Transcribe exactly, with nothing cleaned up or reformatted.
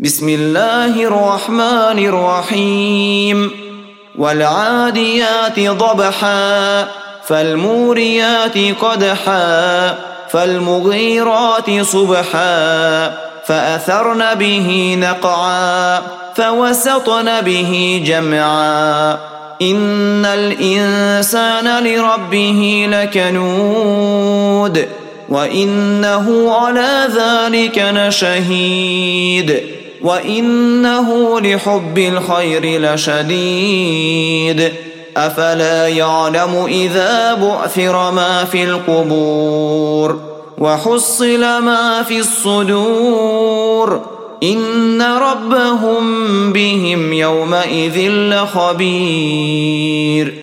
بسم الله الرحمن الرحيم والعاديات ضبحا فالموريات قدحا فالمغيرات صبحا فأثرن به نقعا فوسطن به جمعا إن الإنسان لربه لكنود وإنه على ذلك لشهيد وإنه لحب الخير لشديد أفلا يعلم إذا بعثر ما في القبور وحصل ما في الصدور إن ربهم بهم يومئذ لخبير.